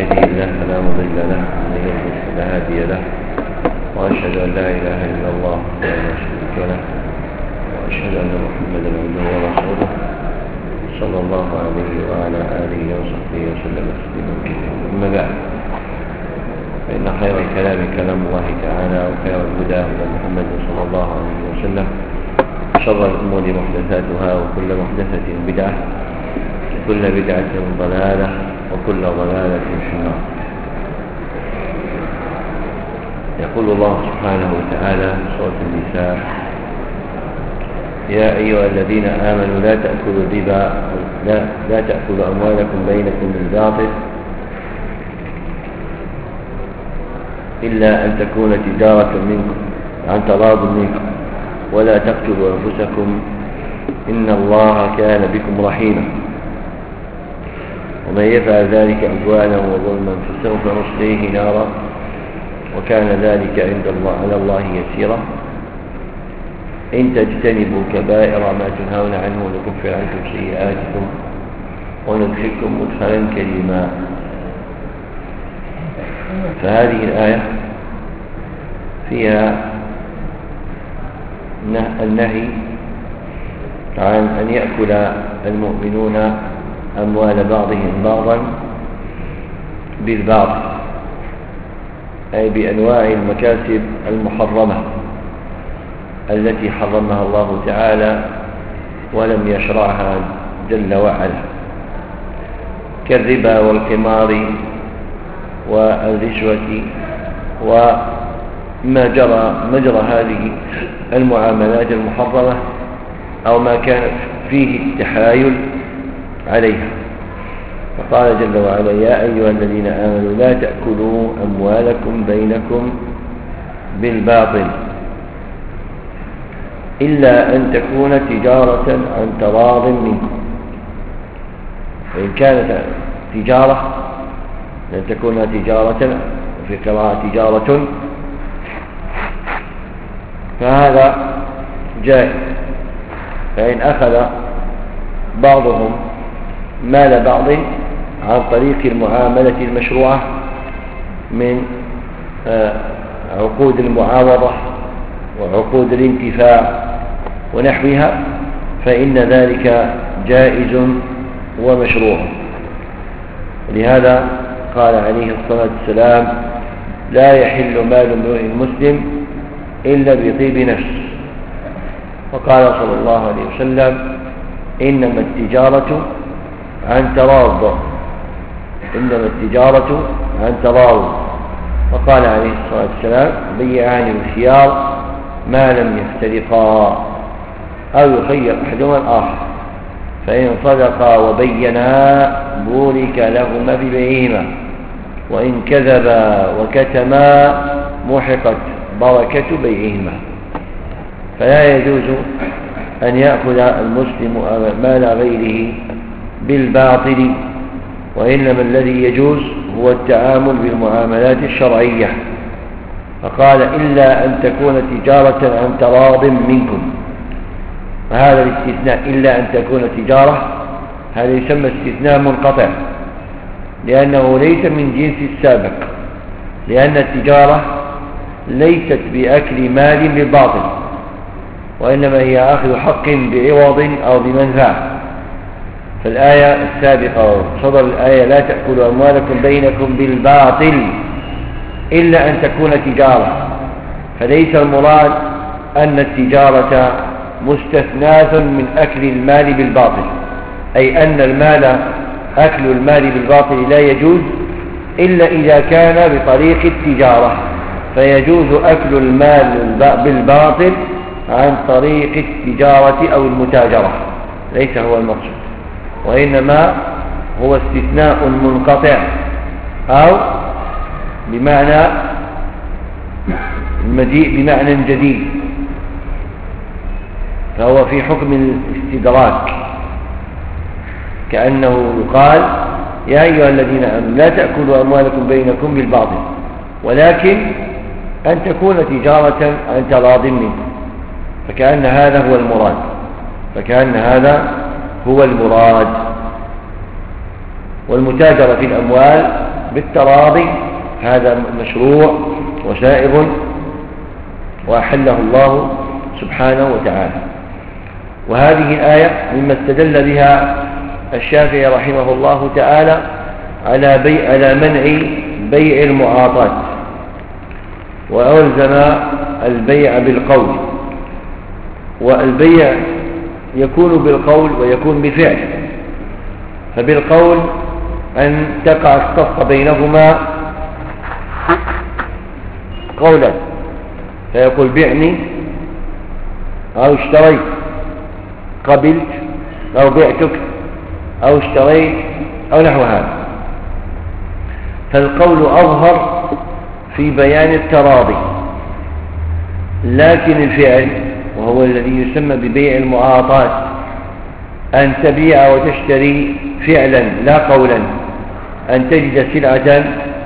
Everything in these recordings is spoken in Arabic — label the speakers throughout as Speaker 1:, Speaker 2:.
Speaker 1: يهده الله فلا مضل له ومن يضلل فلا هادي له وأشهد أن لا إله إلا الله وحده لا شريك له وأشهد أن محمدا عبده ورسوله صلى الله عليه وعلى آله وصحبه وسلم تسليما كثيرا. أما بعد، فإن خير الكلام كلام الله تعالى وخير الهدى هدى محمد صلى الله عليه وسلم، شر الأمور محدثاتها وكل محدثة بدعة وكل بدعة ضلالة وكل ضلالة في النار. يقول الله سبحانه وتعالى في سورة النساء: يا أيها الذين آمنوا لا تأكلوا الربا لا تأكلوا أموالكم بينكم بالباطل إلا أن تكون تجارة منكم عن تراض منكم ولا تقتلوا أنفسكم إن الله كان بكم رحيما ومن يفعل ذلك عدوانا وظلما فسوف نصليه نارا وكان ذلك على الله يسيرا إن تجتنبوا كبائر ما تنهون عنه ونكفر عنكم سيئاتكم وندخلكم مدخلا كريما. فهذه الآية فيها النهي عن أن يأكل المؤمنون أموال بعضهم بعضا بالباطل، أي بأنواع المكاسب المحرمة التي حرمها الله تعالى ولم يشرعها جل وعلا، كالربا والقمار والرشوة وما مجرى هذه المعاملات المحرمة أو ما كان فيه التحايل عليها. فقال جل وعلا: يا أيها الذين آمنوا لا تأكلوا أموالكم بينكم بالباطل إلا أن تكون تجارة عن تراض منكم. فإن كانت تجارة لن تكون تجارة، وفي قراءة تجارة، فهذا جائز. فإن أخذ بعضهم مال بعض عن طريق المعاملة المشروعة من عقود المعاوضة وعقود الانتفاع ونحوها، فإن ذلك جائز ومشروع. لهذا قال عليه الصلاة والسلام: لا يحل مال امرئ مسلم إلا بطيب نفس. وقال صلى الله عليه وسلم: إنما التجارة عن تراض. وقال عليه الصلاة والسلام: بيعان الخيار ما لم يفترقا أو يخير أحدهما الآخر، فإن صدقا وبينا بورك لهما في بيعهما وإن كذبا وكتما محقت بركة بيعهما. فلا يجوز أن يأخذ المسلم مال غيره بالباطل، وإنما الذي يجوز هو التعامل بالمعاملات الشرعية. فقال: إلا أن تكون تجارة عن تراض منكم. فهذا الاستثناء إلا أن تكون تجارة هذا يسمى استثناء منقطع، لأنه ليس من جنس السابق، لأن التجارة ليست بأكل مال بالباطل، وإنما هي أخذ حق بعوض أو بمنفعة. فالآية السابقة صدر الآية: لا تأكلوا أموالكم بينكم بالباطل إلا أن تكون تجارة. فليس المراد أن التجارة مستثناة من أكل المال بالباطل، أي أن أكل المال بالباطل لا يجوز إلا إذا كان بطريق التجارة، فيجوز أكل المال بالباطل عن طريق التجارة أو المتاجرة، ليس هو المقصود، وإنما هو استثناء منقطع، أو بمعنى المجيء بمعنى جديد، فهو في حكم الاستدراك، كأنه يقال: يا أيها الذين آمنوا لا تأكلوا أموالكم بينكم بالباطل ولكن أن تكون تجارة عن تراض منكم. فكأن هذا هو المراد. والمتاجرة في الأموال بالتراضي هذا مشروع وسائغ وأحله الله سبحانه وتعالى. وهذه الآية مما استدل بها الشافعي رحمه الله تعالى على منع بيع المعاطات، وألزم البيع بالقول. والبيع يكون بالقول ويكون بفعل. فبالقول أن تقع الصفقة بينهما قولا، فيقول بعني أو اشتريت، قبلت أو بعتك أو اشتريت أو نحو هذا. فالقول أظهر في بيان التراضي، لكن الفعل وهو الذي يسمى ببيع المعاطات أن تبيع وتشتري فعلا لا قولا، أن تجد سلعة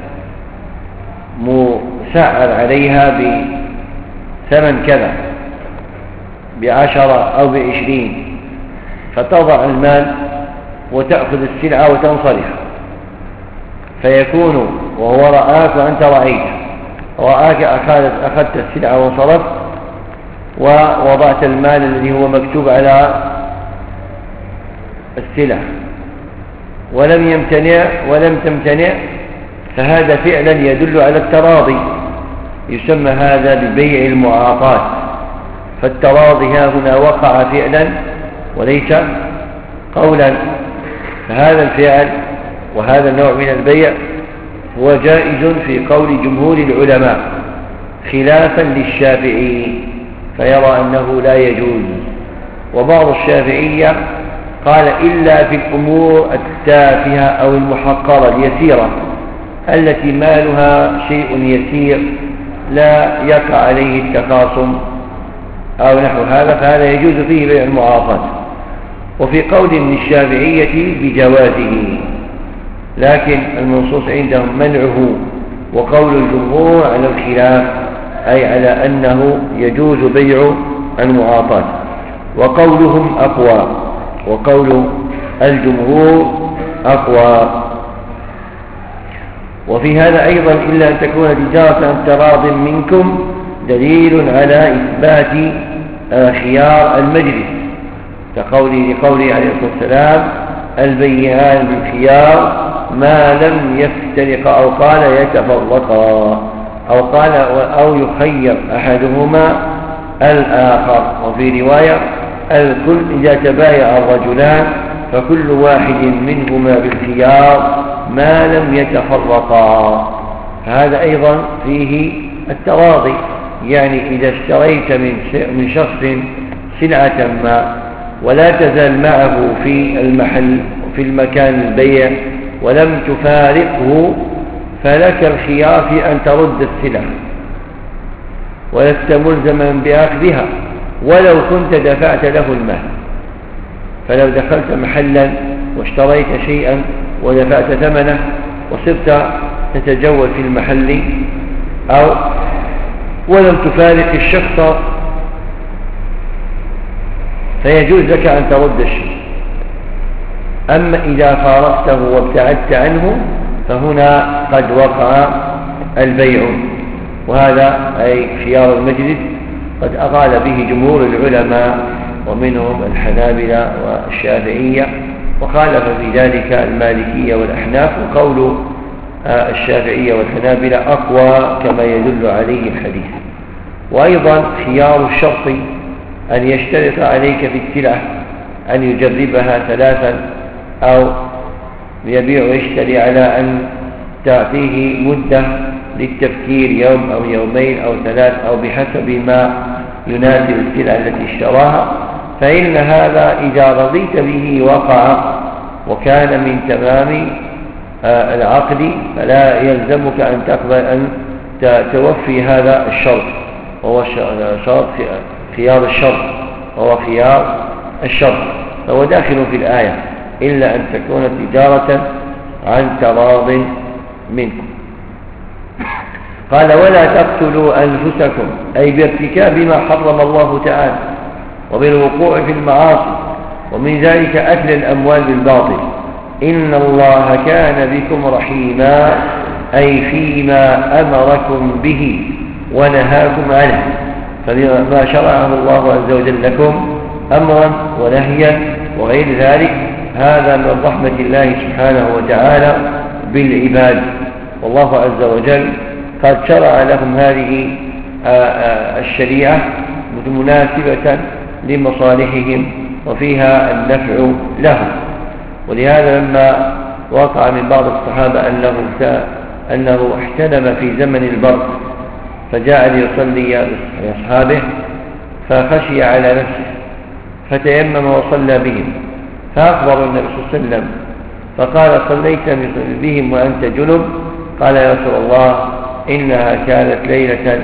Speaker 1: مسعر عليها بثمن كذا ب10 أو ب20، فتضع المال وتأخذ السلعة وتنصرف، فيكون وهو رآك وأنت رآك أخذت السلعة وانصرفت ووضعت المال الذي هو مكتوب على السلعة ولم تمتنع، فهذا فعلا يدل على التراضي، يسمى هذا ببيع المعاطات. فالتراضي هنا وقع فعلا وليس قولا، فهذا الفعل وهذا النوع من البيع هو جائز في قول جمهور العلماء، خلافا للشافعي فيرى أنه لا يجوز. وبعض الشافعية قال إلا في الأمور التافهة أو المحقرة اليسيرة التي مالها شيء يسير لا يقع عليه التخاصم أو نحو هذا، فهذا يجوز فيه بيع المعاطات. وفي قول من الشافعية بجوازه، لكن المنصوص عندهم منعه، وقول الجمهور على الخلاف، أي على أنه يجوز بيع المعاطات. وقولهم أقوى، وقول الجمهور أقوى. وفي هذا أيضا إلا أن تكون تجارة عن تراض منكم دليل على إثبات خيار المجلس، لقوله عليه الصلاة والسلام البيعان بالخيار ما لم يفترقا، أو قال يتفرقا، أو يخير أحدهما الآخر. وفي رواية الكل إذا تبايع الرجلان فكل واحد منهما بالخيار ما لم يتفرقا. هذا أيضا فيه التراضي، يعني إذا اشتريت من شخص سلعة ما ولا تزال معه في المحل في المكان البيع ولم تفارقه، فلك الخيار في أن ترد السلعة ولست ملزما بأخذها ولو كنت دفعت له المال. فلو دخلت محلا واشتريت شيئا ودفعت ثمنه وصرت تتجول في المحل أو ولم تفارق الشخص، فيجوز لك أن ترد الشيء. أما إذا فارقته وابتعدت عنه فهنا قد وقع البيع، وهذا أي خيار المجلس قد أقال به جمهور العلماء ومنهم الحنابلة والشافعية، وخالف في ذلك المالكية والأحناف، وقول الشافعية والحنابلة أقوى كما يدل عليه الحديث. وأيضا خيار الشرط أن يشترط عليك في السلعة أن يجربها 3 أو يبيع ويشتري على أن تعطيه مدة للتفكير، يوم أو يومين أو 3 أو بحسب ما يناسب السلعة التي اشتراها. فإن هذا إذا رضيت به وقع وكان من تمام العقد، فلا يلزمك أن تقبل أن توفي هذا الشرط، وهو شرط خيار الشرط، وهو خيار الشرط، فهو داخل في الآية إلا أن تكون تجارة عن تراض منكم. قال ولا تقتلوا أنفسكم، أي بارتكاب ما حرم الله تعالى وبالوقوع في المعاصي، ومن ذلك أكل الأموال بالباطل إن الله كان بكم رحيما، أي فيما أمركم به ونهاكم عنه، فما شرعه الله عز وجل لكم أمرا ونهيا وغير ذلك، هذا من رحمة الله سبحانه وتعالى بالعباد. والله عز وجل قد شرع لهم هذه الشريعة مناسبة لمصالحهم وفيها النفع لهم. ولهذا لما وقع من بعض الصحابة أنه احتلم في زمن البرد فجاء ليصلي لأصحابه فخشي على نفسه فتيمم وصلى بهم، فأخبر النبي صلى الله عليه وسلم فقال: صليت بهم وأنت جنب؟ قال: يا رسول الله إنها كانت ليلة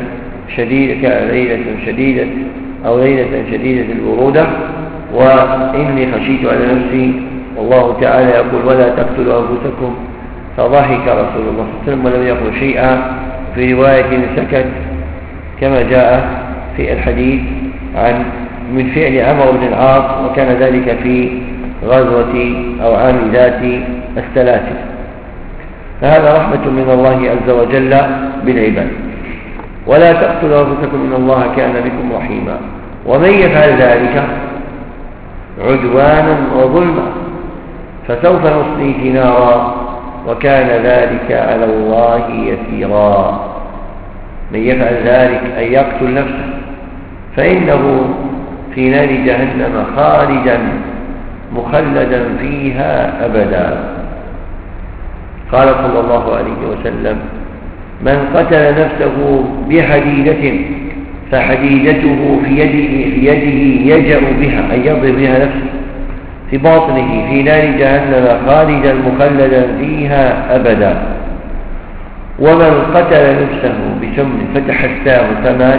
Speaker 1: شديدة البرودة وإني خشيت على نفسي، والله تعالى يقول: ولا تقتلوا أنفسكم. فضحك رسول الله صلى الله عليه وسلم ولم يقل شيئا، في رواية سكت كما جاء في الحديث من فعل عمرو بن العاص، وكان ذلك في غزوة أو عام ذات السلاسل. فهذا رحمة من الله عز وجل بالعباد. ولا تقتلوا أنفسكم إن الله كان بكم رحيما، ومن يفعل ذلك عدوانا وظلما فسوف نصليه نارا وكان ذلك على الله يسيرا. من يفعل ذلك أن يقتل نفسه فإنه في نار جهنم خالدا مخلدا فيها أبدا. قال صلى الله عليه وسلم: من قتل نفسه بحديدة فحديدته في يده يجأ بها، أي يضرب بها نفسه في باطنه، في نار جهنم خالدا مخلدا فيها أبدا. ومن قتل نفسه بسم فتحساه فمات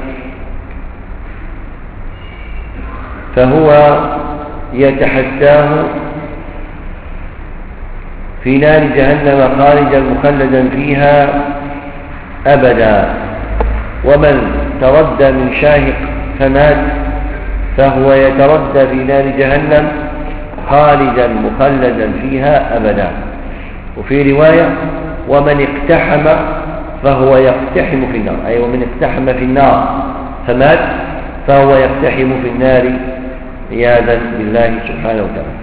Speaker 1: فهو يتحساه في نار جهنم خالدا مخلدا فيها أبدا. ومن تردى من شاهق فمات فهو يتردى في نار جهنم خالدا مخلدا فيها أبدا. وفي رواية: ومن اقتحم فهو يقتحم في النار، أي ومن اقتحم في النار فمات فهو يقتحم في النار عياذا بالله سبحانه وتعالى.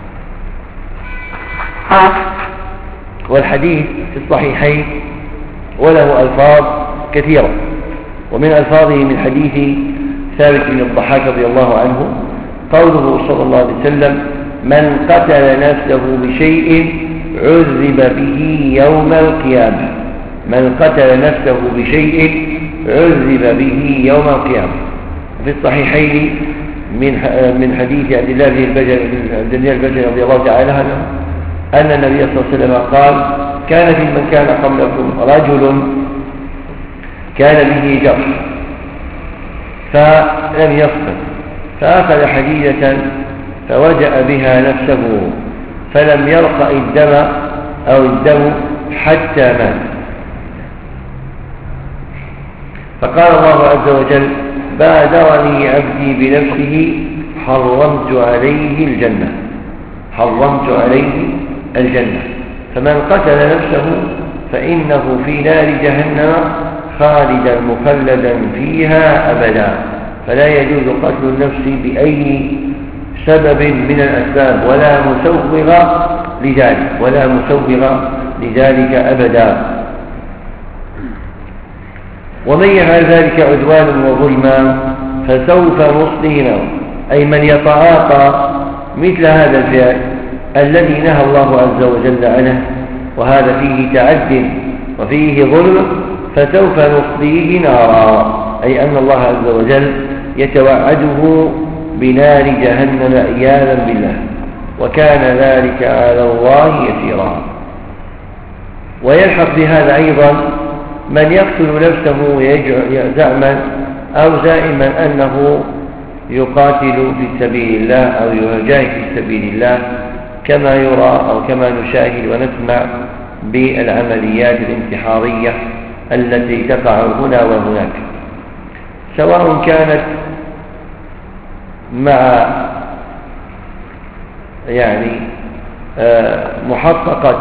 Speaker 1: والحديث في الصحيحين وله ألفاظ كثيرة، ومن ألفاظه من حديث ثابت بن الضحاك رضي الله عنه قوله صلى الله عليه وسلم: من قتل نفسه بشيء عذب به يوم القيامة. من قتل نفسه بشيء عذب به يوم القيامة. في الصحيحين من حديث عبد الله البجلي رضي الله تعالى عنه أن النبي صلى الله عليه وسلم قال: كان في من كان قبلكم رجل كان به جرح فلم يصبر فأخذ حديدة فوجأ بها نفسه فلم يرق الدم حتى مات. فقال الله عز وجل: بادرني عبدي بنفسه حرمت عليه الجنة. فمن قتل نفسه فإنه في نار جهنم خالدا مخلدا فيها أبدا. فلا يجوز قتل النفس بأي سبب من الأسباب ولا مسوغ لذلك أبدا. ومن يفعل ذلك عدوانا وظلما فسوف نصليه نارا، أي من يتعاطى مثل هذا الفعل الذي نهى الله عز وجل عنه، وهذا فيه تعد وفيه ظلم، فسوف نصليه نارا، أي أن الله عز وجل يتوعده بنار جهنم عياذا بالله، وكان ذلك على الله يسيرا. ويلحق بهذا أيضا من يقتل نفسه زعما أو زائما أنه يقاتل في سبيل الله أو يجاهد في سبيل الله، كما يرى أو كما نشاهد ونسمع بالعمليات الانتحارية التي تقع هنا وهناك، سواء كانت مع محققة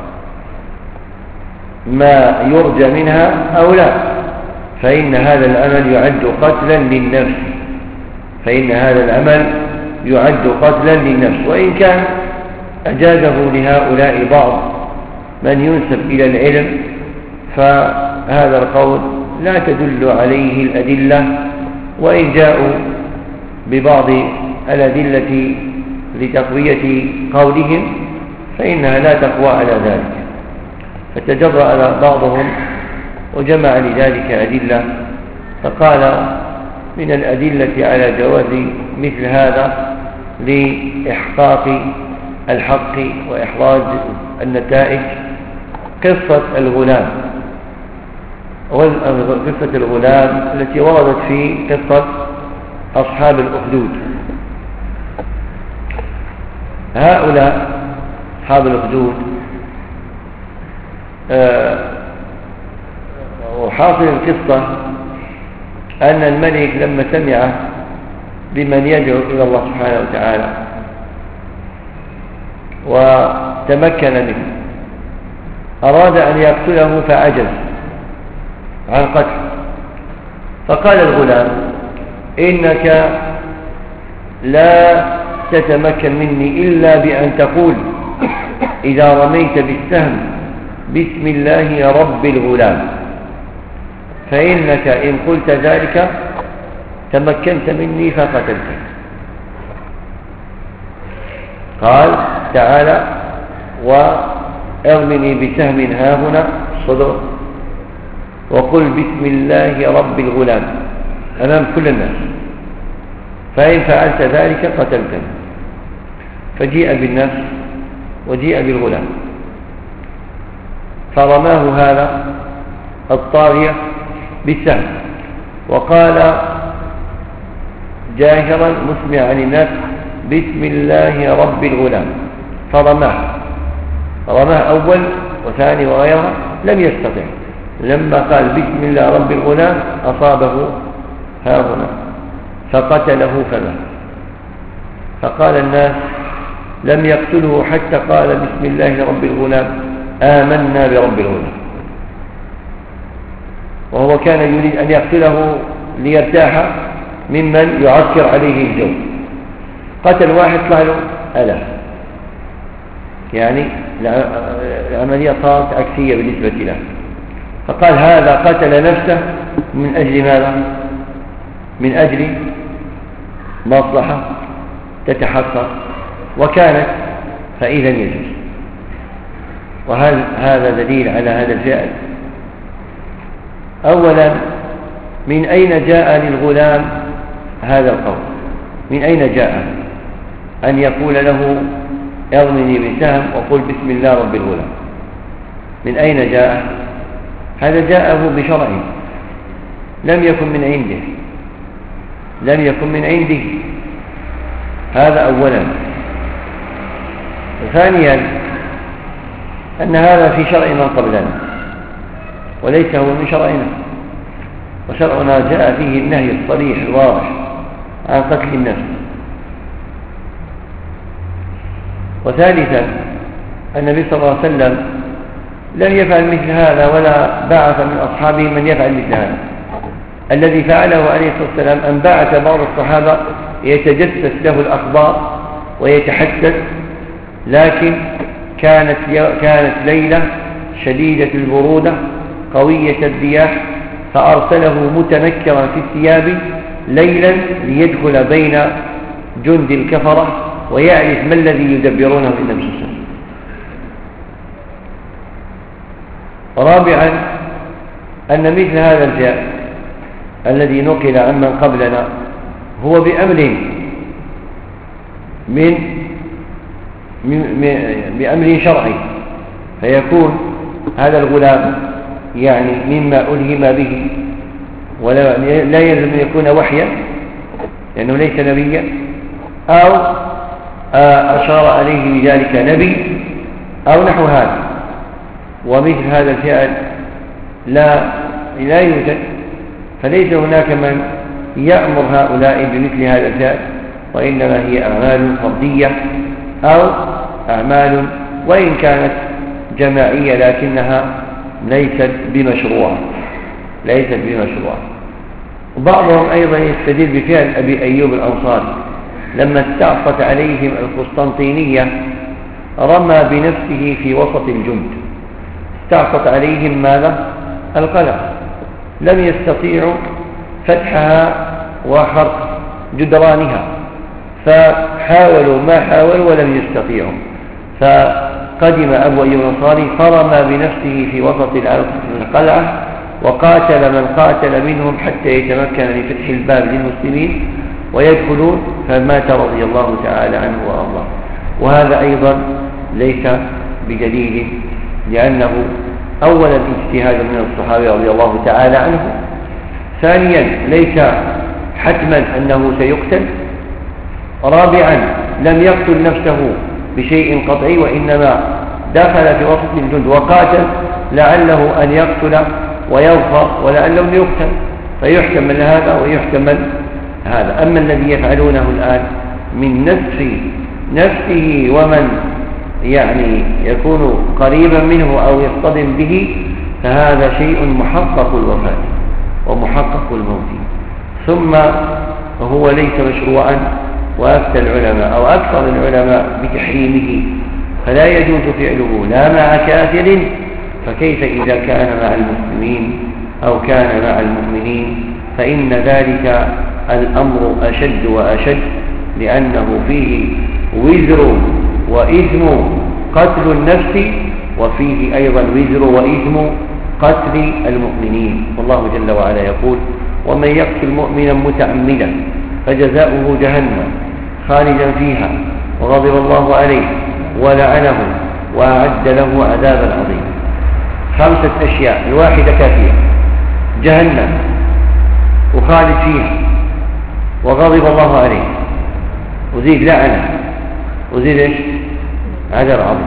Speaker 1: ما يرجى منها أو لا، فإن هذا العمل يعد قتلا للنفس، فإن هذا العمل يعد قتلا للنفس، وإن كان أجازه لهؤلاء بعض من ينسب إلى العلم، فهذا القول لا تدل عليه الأدلة، وإن جاءوا ببعض الأدلة لتقوية قولهم فإنها لا تقوى على ذلك. فتجرأ بعضهم وجمع لذلك أدلة، فقال من الأدلة على جواز مثل هذا لإحقاق الحق وإحراز النتائج قصة الغلام التي وردت في قصة أصحاب الأخدود. هؤلاء أصحاب الأخدود وحاصل القصة أن الملك لما سمع بمن يدعو إلى الله سبحانه وتعالى وتمكن منه أراد أن يقتله فعجز عن قتله، فقال الغلام: إنك لا تتمكن مني إلا بأن تقول إذا رميت بالسهم بسم الله رب الغلام، فإنك إن قلت ذلك تمكنت مني فقتلتك. قال تعالى: وارمني بسهم هاهنا الصدر وقل بسم الله رب الغلام أمام كل الناس، فإن فعلت ذلك قتلتني. فجيء بالنفس وجيء بالغلام، فرماه هذا الطاغية بالسهم وقال جاهرا مسمعا للناس: بسم الله رب الغلام، فرماه أول وثاني وغيره لم يستطع، لما قال بسم الله رب الغلام أصابه هاهنا فقتله فمات. فقال الناس: لم يقتله حتى قال بسم الله رب الغلام آمنا برب الغلام. وهو كان يريد أن يقتله ليرتاح ممن يعسكر عليه الجو. قتل واحد طلع له ألاف، يعني العملية صارت عكسية بالنسبة له. فقال هذا قتل نفسه من أجل ماذا؟ من أجل مصلحة تتحقق وكانت فإذا يجوز. وهل هذا دليل على هذا الفعل؟ أولا، من أين جاء للغلام هذا القول؟ من أين جاء أن يقول له ارمني بسهم وقل بسم الله رب الغلام؟ من أين جاء؟ هذا جاءه بشرعه، لم يكن من عنده، هذا أولا. ثانيا، أن هذا في شرع من قبلنا وليس هو من شرعنا، وشرعنا جاء فيه النهي الصريح الواضح عن قتل النفس. وثالثا، النبي صلى الله عليه وسلم لم يفعل مثل هذا ولا بعث من أصحابه من يفعل مثل هذا. الذي فعله عليه الصلاة والسلام أن بعث بعض الصحابة يتجسس له الأخبار ويتحدث، لكن كانت ليلة شديدة البرودة قوية الرياح، فأرسله متنكرا في الثياب ليلا ليدخل بين جند الكفرة ويعرف ما الذي يدبرونه في النبي صلى الله عليه وسلم. رابعا، أن مثل هذا الفعل الذي نقل عمن قبلنا هو بأمر شرعي، فيكون هذا الغلام يعني مما ألهم به، ولا يلزم أن يكون وحيا لأنه ليس نبيا، أو أشار عليه بذلك نبي أو نحو هذا. ومثل هذا الفعل لا يوجد، فليس هناك من يأمر هؤلاء بمثل هذا الفعل، وإنما هي أعمال فردية أو أعمال وإن كانت جماعية لكنها ليست بمشروعة. وبعضهم أيضا يستدل بفعل أبي أيوب الأنصاري لما استعصت عليهم القسطنطينية رمى بنفسه في وسط الجند. استعصت عليهم ماذا؟ القلعة، لم يستطيعوا فتحها وحرق جدرانها، فحاولوا ما حاولوا ولم يستطيعوا، فقدم أبو أيوب الأنصاري فرمى بنفسه في وسط القلعة وقاتل من قاتل منهم حتى يتمكن من فتح الباب للمسلمين ويدخلون، فمات رضي الله تعالى عنه وأرضاه. وهذا أيضا ليس بدليل، لأنه أولا اجتهاد من الصحابة رضي الله تعالى عنه، ثانيا ليس حتما أنه سيقتل، رابعا لم يقتل نفسه بشيء قطعي، وإنما دخل في وسط الجند وقاتل لعله أن يقتل ويظفر ولعله يقتل، فيحتمل هذا ويحتمل هذا. أما الذي يفعلونه الآن من نفسه ومن يعني يكون قريبا منه أو يصطدم به، فهذا شيء محقق الوفاة ومحقق الموت، ثم هو ليس مشروعا. وأفتى العلماء أو أكثر العلماء بتحريمه، فلا يجوز فعله لا مع كافر، فكيف إذا كان مع المسلمين أو كان مع المؤمنين؟ فإن ذلك الأمر أشد وأشد، لأنه فيه وزر وإثم قتل النفس، وفيه أيضا وزر وإثم قتل المؤمنين. والله جل وعلا يقول: ومن يقتل مؤمنا متعمدا فجزاؤه جهنم خالدا فيها وغضب الله عليه ولعنه وأعد له عذابا عظيما. 5 أشياء، الواحدة كافية: جهنم وخالد فيها وغضب الله عليه وزيد لعنه وزيد ايش؟ عذاب عظيم.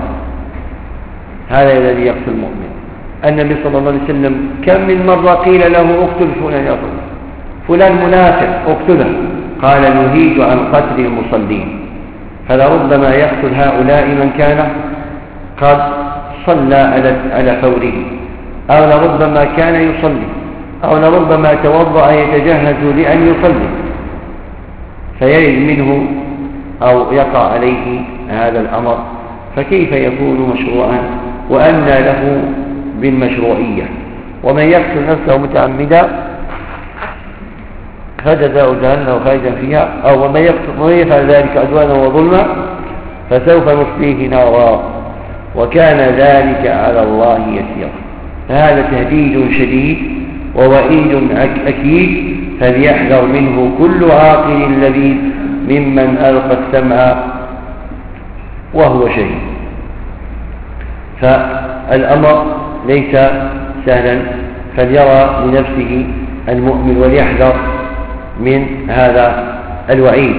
Speaker 1: هذا الذي يقتل المؤمن. النبي صلى الله عليه وسلم كم من مرة قيل له: اقتل فلان يا فلان منافق اقتله، قال: نهيت عن قتل المصلين. فلربما يقتل هؤلاء من كان قد صلى على فوره، أو لربما كان يصلي، أو لربما توضأ يتجهز لأن يصلي، فيرد منه أو يقع عليه هذا الأمر، فكيف يكون مشروعا وأنى له بالمشروعية؟ ومن يقتل نفسه متعمدا فجزاؤه جهنم خالدا فيها، أو ومن يفعل ذلك عدوانا وظلما فسوف نصليه نارا وكان ذلك على الله يسيرا. هذا تهديد شديد ووعيد أكيد، فليحذر منه كل عاقل لبيب ممن ألقى السمع وهو شهيد. فالأمر ليس سهلا، فليرى لنفسه المؤمن وليحذر من هذا الوعيد.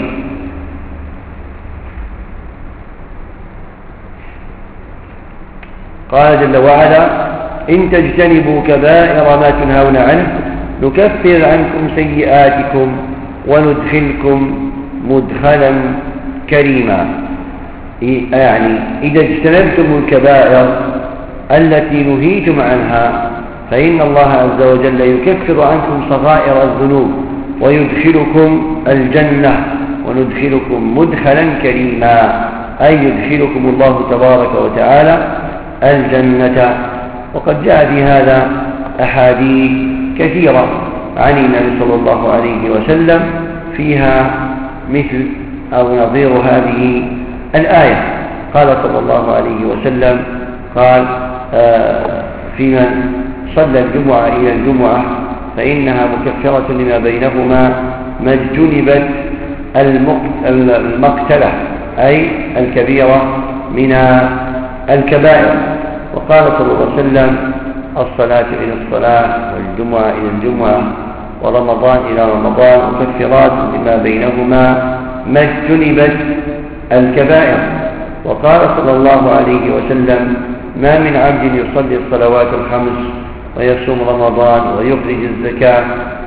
Speaker 1: قال جل وعلا: إن تجتنبوا كبائر ما تنهون عنه نكفر عنكم سيئاتكم وندخلكم مدخلا كريما. يعني إذا اجتنبتم الكبائر التي نهيتم عنها فإن الله عز وجل يكفر عنكم صغائر الذنوب ويدخلكم الجنة وندخلكم مدخلا كريما، أي يدخلكم الله تبارك وتعالى الجنة. وقد جاء في هذا أحاديث كثيرة عن النبي صلى الله عليه وسلم فيها مثل أو نظير هذه الآية. قال صلى الله عليه وسلم: قال في من صلى الجمعة إلى الجمعة فإنها مكفرة لما بينهما ما اجتنبت المقتلة، أي الكبيرة من الكبائر. وقال صلى الله عليه وسلم: الصلاة إلى الصلاة والجمعة إلى الجمعة ورمضان إلى رمضان مكفرات لما بينهما ما اجتنبت الكبائر. وقال صلى الله عليه وسلم: ما من عبد يصلي الصلوات الخمس ويصوم رمضان ويخرج الزكاة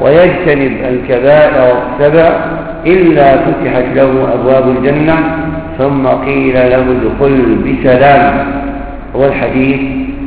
Speaker 1: ويجتنب الكبائر 7 إلا فتحت له أبواب الجنة ثم قيل له ادخل بسلام. والحديث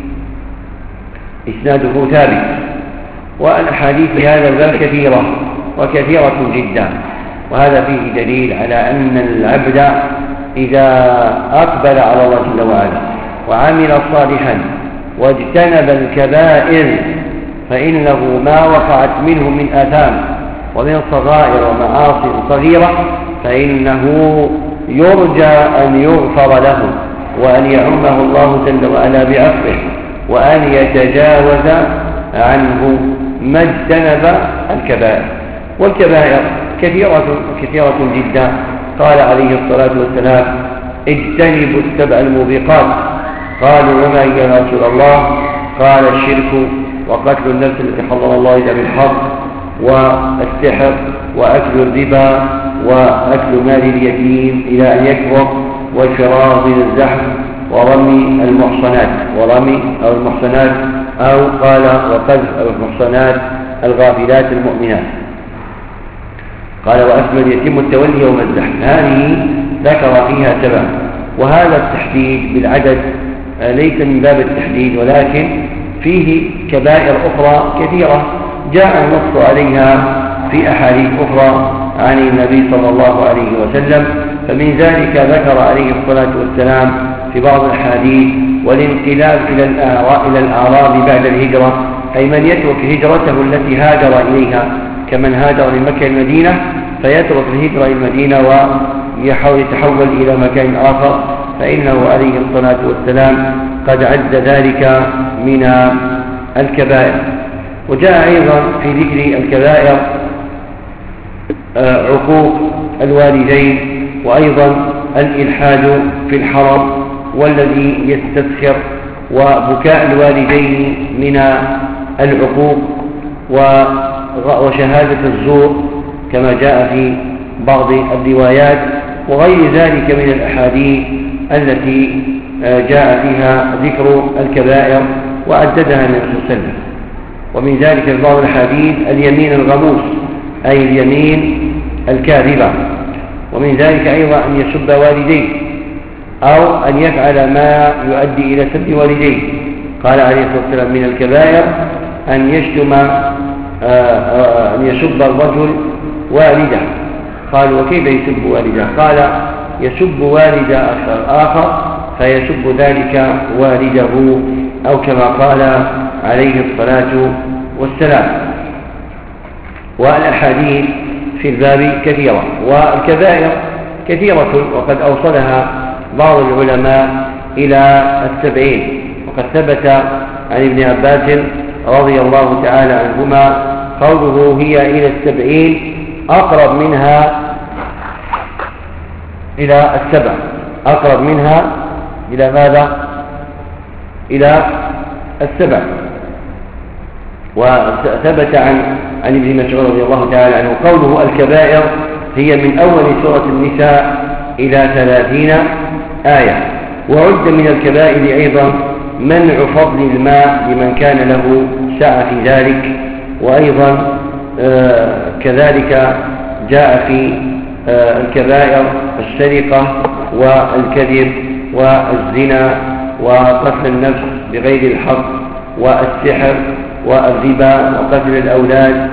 Speaker 1: إسناده ثابت. والأحاديث في هذا الباب كثيرة وكثيرة جدا، وهذا فيه دليل على أن العبد إذا أقبل على الله جل وعلا وعمل صالحا واجتنب الكبائر فإنه ما وقعت منه من آثام ومن صغائر ومعاصي صغيرة فإنه يرجى أن يغفر له وأن يعمه الله جل وعلا بعفوه وأن يتجاوز عنه ما اجتنب الكبائر. والكبائر كثيرة جدا. قال عليه الصلاة والسلام اجتنبوا السبع الموبقات. قالوا وما هي يا رسول الله؟ قال الشرك وقتل النفس التي حرم الله إلا بالحق والسحر وأكل الربا وأكل مال اليتيم إلى أن يكبر والفرار من الزحف ورمي المحصنات أو قال وقذف المحصنات الغافلات المؤمنات. قال وأكل اليتيم التولي يوم الزحف. هذه ذكر فيها سبع. وهذا التحديد بالعدد ليس من باب التحديد، ولكن فيه كبائر أخرى كثيرة جاء النص عليها في أحاديث أخرى عن النبي صلى الله عليه وسلم. فمن ذلك ذكر عليه الصلاة والسلام في بعض الحديث والانقلاب إلى الأعراب بعد الهجرة، أي من يترك هجرته التي هاجر إليها كمن هاجر من مكة المدينة فيترك الهجرة إلى المدينة ويتحول إلى مكان آخر، فإنه عليه الصلاة والسلام قد عد ذلك من الكبائر. وجاء أيضا في ذكر الكبائر عقوق الوالدين، وأيضا الإلحاد في الحرم والذي يستسخر، وبكاء الوالدين من العقوق، وشهادة الزور كما جاء في بعض الروايات، وغير ذلك من الأحاديث التي جاء فيها ذكر الكبائر وعددها النبي صلى الله عليه وسلم. ومن ذلك في بعض الحديث اليمين الغموس أي اليمين الكاذبة. ومن ذلك أيضا أن يسب والديه أو أن يفعل ما يؤدي إلى سب والديه. قال عليه الصلاة والسلام من الكبائر أن يسب الرجل والده. قال وكيف يسب والده؟ قال يسب والد آخر فيسب ذلك والده، أو كما قال عليه الصلاة والسلام. والأحاديث في الباب كثيرة، والكبائر كثيرة، وقد أوصلها بعض العلماء إلى 70. وقد ثبت عن ابن عباس رضي الله تعالى عنهما قوله هي إلى 70 أقرب منها إلى 7. أقرب منها إلى ماذا؟ إلى 7. وثبت عن ابن مسعود رضي الله تعالى عنه قوله الكبائر هي من أول سورة النساء إلى 30 آية. وعد من الكبائر أيضا منع فضل الماء لمن كان له سعة في ذلك. وأيضا كذلك جاء في الكبائر السرقة والكذب والزنا وقتل النفس بغير الحق والسحر والربا وقتل الأولاد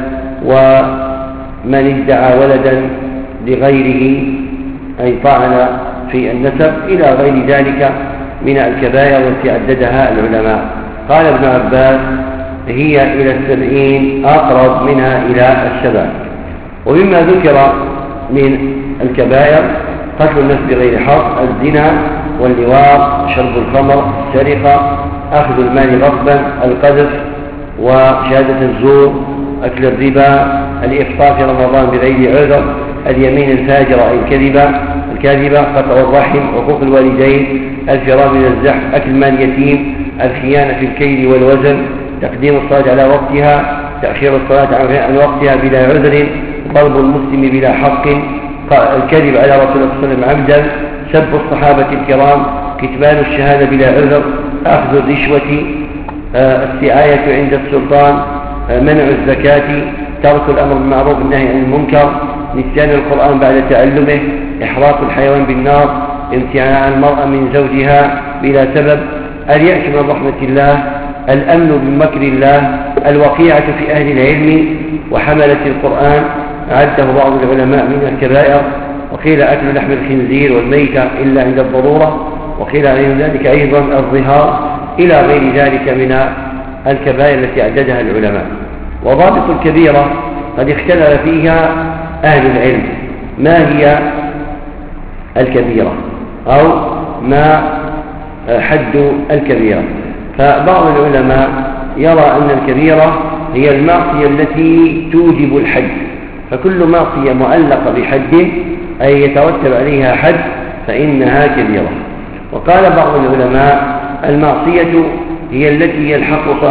Speaker 1: ومن ادعى ولدا لغيره أي طعن في النسب إلى غير ذلك من الكبائر التي عددها العلماء. قال ابن عباس هي إلى 70 أقرب منها إلى 7. ومما ذكر من الكبائر قتل النفس بغير حق، الزنا واللواط، شرب الخمر، السرقة، أخذ المال غصبا، القذف وشهادة الزور، أكل الربا، الإفطار في رمضان بغير عذر، اليمين الفاجرة أي الكاذبة، قطع الرحم، حقوق الوالدين، الفرار من الزحف، أكل مال اليتيم، الخيانة في الكيل والوزن، تقديم الصلاة على وقتها، تأخير الصلاة عن وقتها بلا عذر، ضرب المسلم بلا حق، الكذب على رسول الله صلى الله عليه وسلم عمدا، سب الصحابة الكرام، كتمان الشهادة بلا عذر، أخذ الرشوة، السعاية عند السلطان، منع الزكاة، ترك الأمر بالمعروف والنهي عن المنكر، نسيان القرآن بعد تعلمه، إحراق الحيوان بالنار، امتناع المرأة من زوجها بلا سبب، اليأس من رحمة الله، الأمن من مكر الله، الوقيعة في أهل العلم وحملة القرآن عده بعض العلماء من الكبائر. وقيل أكل لحم الخنزير والميتة إلا عند الضرورة، وقيل عن ذلك أيضا الظهار، إلى غير ذلك من الكبائر التي عددها العلماء. وضابط الكبيرة قد اختلف فيها أهل العلم، ما هي الكبيرة أو ما حد الكبيرة. فبعض العلماء يرى أن الكبيرة هي المعصية التي توجب الحد، فكل معصية معلقة بحد أي يترتب عليها حد فإنها كبيرة. وقال بعض العلماء المعصية هي التي يلحق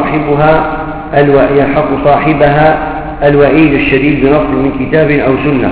Speaker 1: صاحبها الوعيد الشديد بنص من كتاب أو سنة.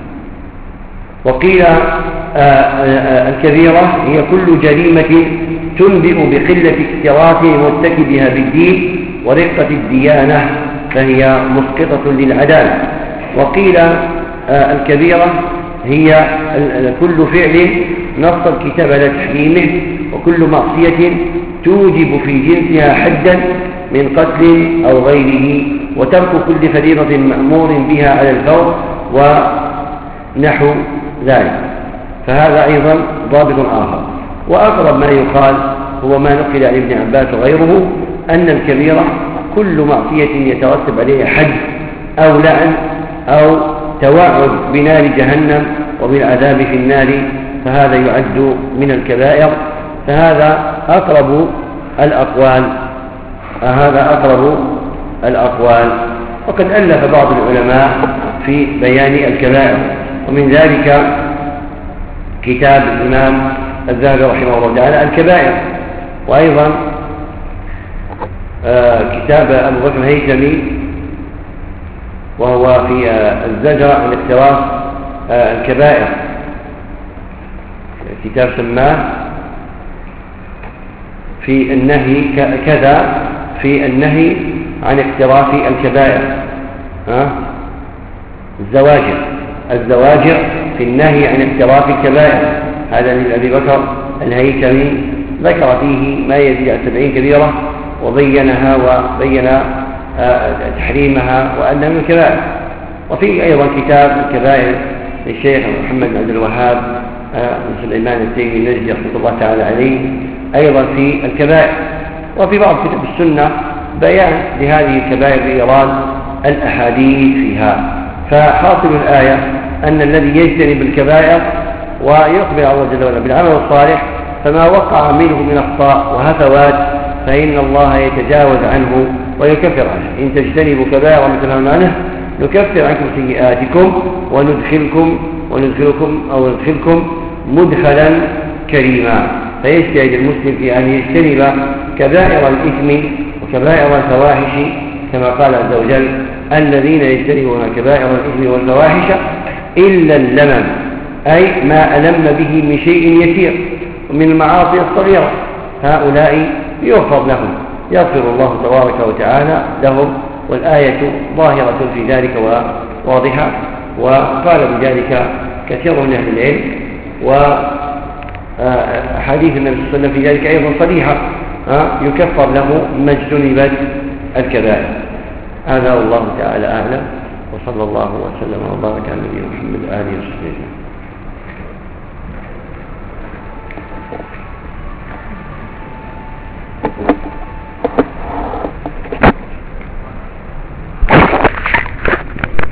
Speaker 1: وقيل الكبيرة هي كل جريمة تنبئ بقلة اكتراث مرتكبها بالدين ورقة الديانة فهي مسقطة للعدالة. وقيل الكبيرة هي كل فعل نص الكتاب على تحريمه، وكل معصية توجب في جنسها حدا من قتل أو غيره، وترك كل فريضة مأمور بها على الفور ونحو ذلك. فهذا أيضا ضابط آخر. وأقرب ما يقال هو ما نقل عن ابن عباس وغيره أن الكبيرة كل معصية يترتب عليها حد أو لعن أو توعد بنار جهنم وبالعذاب في النار، فهذا يعد من الكبائر. فهذا أقرب الأقوال. وقد ألف بعض العلماء في بيان الكبائر، ومن ذلك كتاب الإمام الذهبي رحمه الله تعالى الكبائر، وأيضا كتاب أبو بكر الهيثمي وهو في الزجر عن اقتراف الكبائر، كتاب سماه في النهي كذا في النهي عن اقتراف الكبائر، الزواجر في النهي عن اقتراف الكبائر. هذا لأبي بكر الهيثمي ذكر فيه ما يزيد عن 70 كبيرة وبينها وبين تحريمها وأنها من الكبائر. وفي أيضا كتاب الكبائر للشيخ محمد بن عبد الوهاب سليمان التيمي النجدي رحمه الله تعالى عليه أيضا في الكبائر. وفي بعض كتب السنة بيان لهذه الكبائر بإيراد الأحاديث فيها. فحاصل الآية أن الذي يجتنب الكبائر ويقبل على الله جل وعلا بالعمل الصالح فما وقع منه من أخطاء وهفوات فإن الله يتجاوز عنه ويكفر عنه. إن تجتنبوا كبائر ما تنهون عنه نكفر عنكم سيئاتكم وندخلكم مدخلا كريما. فيجتهد المسلم في أن يجتنب كبائر الإثم وكبائر الفواحش كما قال عز وجل الذين يجتنبون كبائر الإثم والفواحش إلا اللمم، أي ما ألم به من شيء يسير من المعاصي الصغيرة، هؤلاء يغفر لهم، يغفر الله تبارك وتعالى لهم. والآية ظاهرة في ذلك وواضحة، وقال بذلك كثير من أهل العلم، وحديث النبي صلى الله عليه وسلم في ذلك أيضا صريحة، يكفر له ما اجتنبت الكبائر. هذا والله تعالى أعلم، وصلى الله وسلم وبارك على نبينا محمد وآله وصحبه.